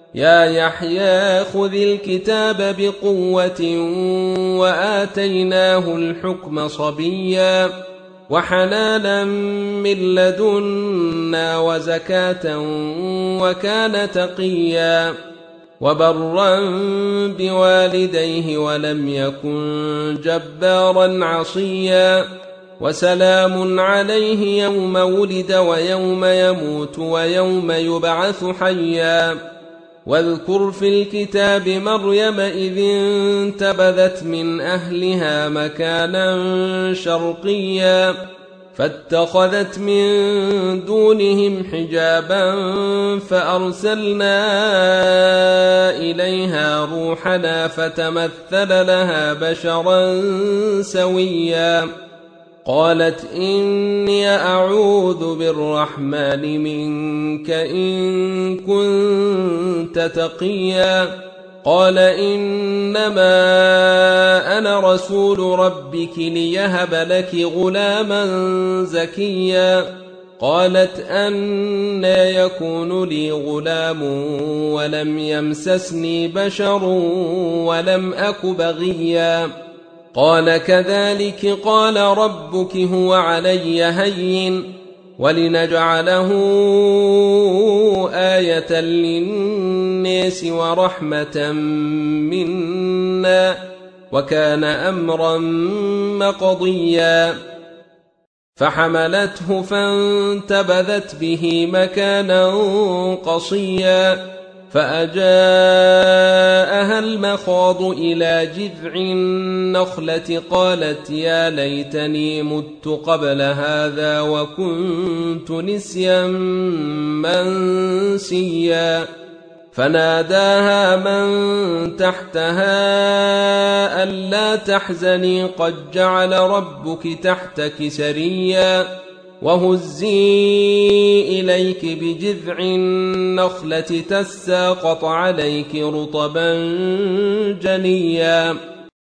يا يحيى خذ الكتاب بقوة وآتيناه الحكم صبيا وحنانا من لدنا وزكاة وكان تقيا وبرا بوالديه ولم يكن جبارا عصيا وسلام عليه يوم ولد ويوم يموت ويوم يبعث حيا واذكر في الكتاب مريم إذ انتبذت من أهلها مكانا شرقيا فاتخذت من دونهم حجابا فأرسلنا إليها روحنا فتمثل لها بشرا سويا قالت إني أعوذ بالرحمن منك إن كنت تقيا قال إنما أنا رسول ربك ليهب لك غلاما زكيا قالت أنى يكون لي غلام ولم يمسسني بشر ولم أك بغيا قال كذلك قال ربك هو علي هين ولنجعله آية للناس ورحمة منا وكان أمرا مقضيا فحملته فانتبذت به مكانا قصيا فأجاءها المخاض إلى جذع النخلة قالت يا ليتني مت قبل هذا وكنت نسيا منسيا فناداها من تحتها ألا تحزني قد جعل ربك تحتك سريا وهزي إليك بجذع النخلة تساقط عليك رطبا جنيا